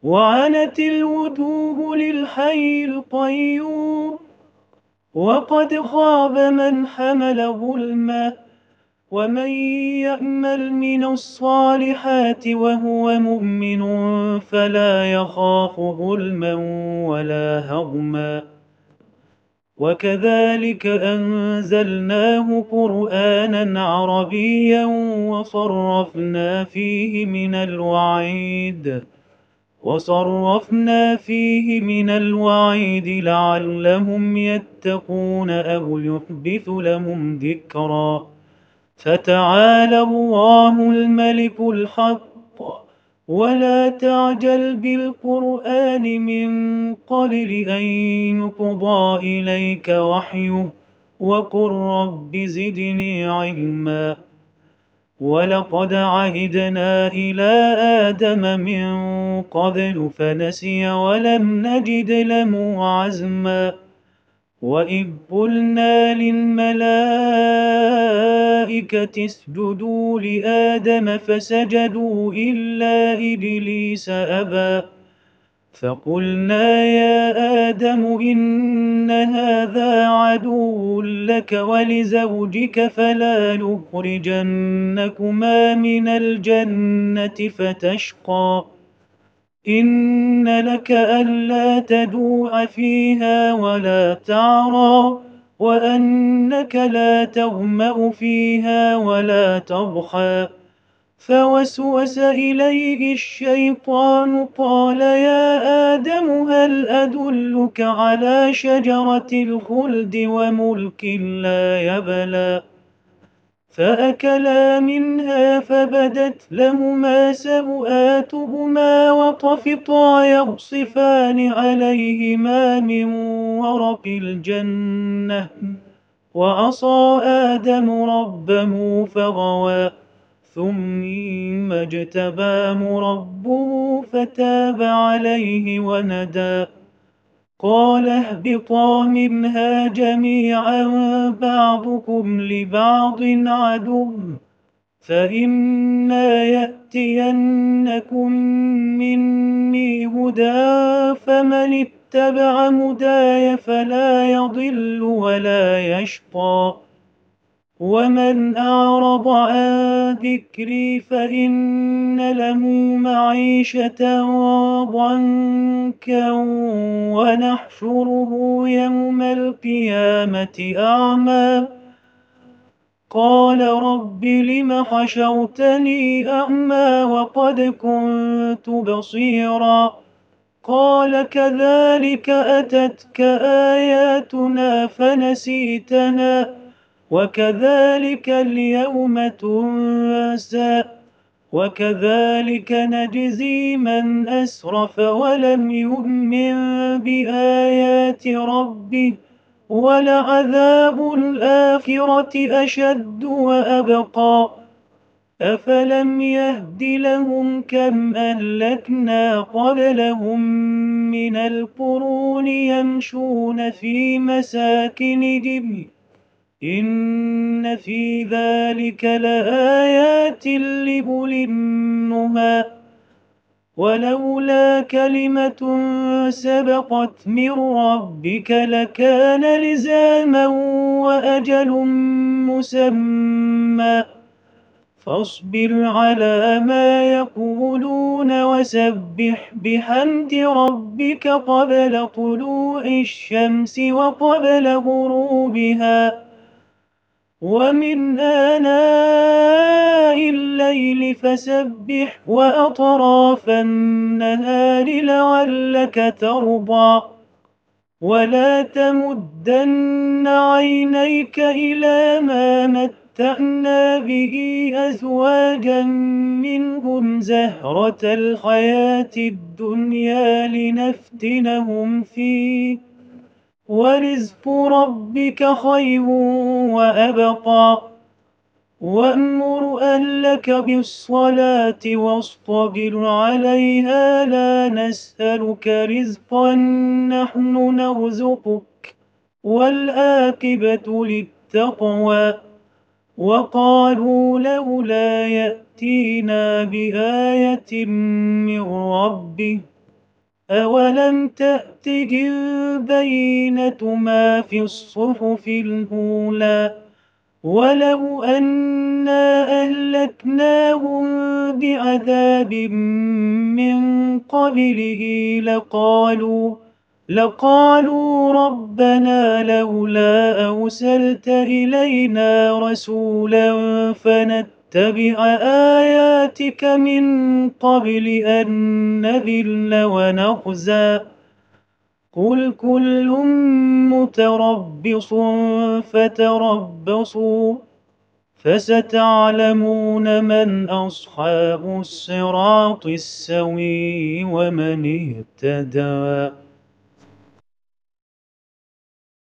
وعنت الوجوه للحي القيوم، وقد خاب من حمل ظلما. ومن يأمل من الصالحات وهو مؤمن فلا يخاف ظلما ولا هضما. وكذلك أنزلناه قرآنا عربيا وصرفنا فيه من الوعيد لعلهم يتقون أو يحدث لهم ذكرا. فتعالى الله الملك الحق، ولا تعجل بالقرآن من قبل أن يقضى إليك وحيه، وقل رب زدني علما. ولقد عهدنا إلى آدم من قبل فنسي ولم نجد له عزما. وإذ قلنا للملائكة اسجدوا لآدم فسجدوا إلا إبليس أبى. فقلنا يا آدم إن هذا عدو لك ولزوجك فلا نخرجنكما من الجنة فتشقى. إن لك ألا تجوع فيها ولا تعرى، وأنك لا تظمأ فيها ولا تضحى. فوسوس إليه الشيطان قال يا آدم هل أدلك على شجرة الخلد وملك لا يبلى. فأكلا منها فبدت لهما سوآتهما وطفقا يخصفان عليهما من ورق الجنة، وعصى آدم ربه فغوى. ثم اجتباه ربه فتاب عليه وندى. قال اهبطا منها جميعا بعضكم لبعض عدو، فإما يأتينكم مني هدى فمن اتبع هداي فلا يضل ولا يشقى. ومن أعرض عن ذكري فإن له معيشة ضنكا ونحشره يوم القيامة أعمى. قال رب لم حشرتني أعمى وقد كنت بصيرا. قال كذلك أتتك آياتنا فنسيتها وكذلك اليوم تنسى. وكذلك نجزي من أسرف ولم يؤمن بآيات ربه، ولعذاب الآخرة أشد وأبقى. أفلم يهد لهم كم أهلكنا قبلهم من القرون يمشون في مساكنهم إن في ذلك لآيات لأولي النهى. ولولا كلمة سبقت من ربك لكان لزاما وأجل مسمى. فاصبر على ما يقولون وسبح بحمد ربك قبل طلوع الشمس وقبل غروبها، ومن آناء الليل فسبح وأطراف النهار لعلك ترضى. ولا تمدن عينيك إلى ما متعنا به أزواجا منهم زهرة الحياة الدنيا لنفتنهم فيه، ورزق ربك خير وأبقى. وأمر أهلك بالصلاة واصطبر عليها لا نسألك رزقا نحن نرزقك، والعاقبة للتقوى. وقالوا لولا يأتينا بآية من ربه أولم تأتهم بينة ما في الصحف الأولى ولو أنا أهلكناهم بعذاب من قبله لقالوا ربنا لولا أرسلت إلينا رسولا فنتبع آياتك من قبل أن نذل ونخزى قل كل متربص فتربصوا فستعلمون من أصحاب الصراط السوي ومن اهتدى.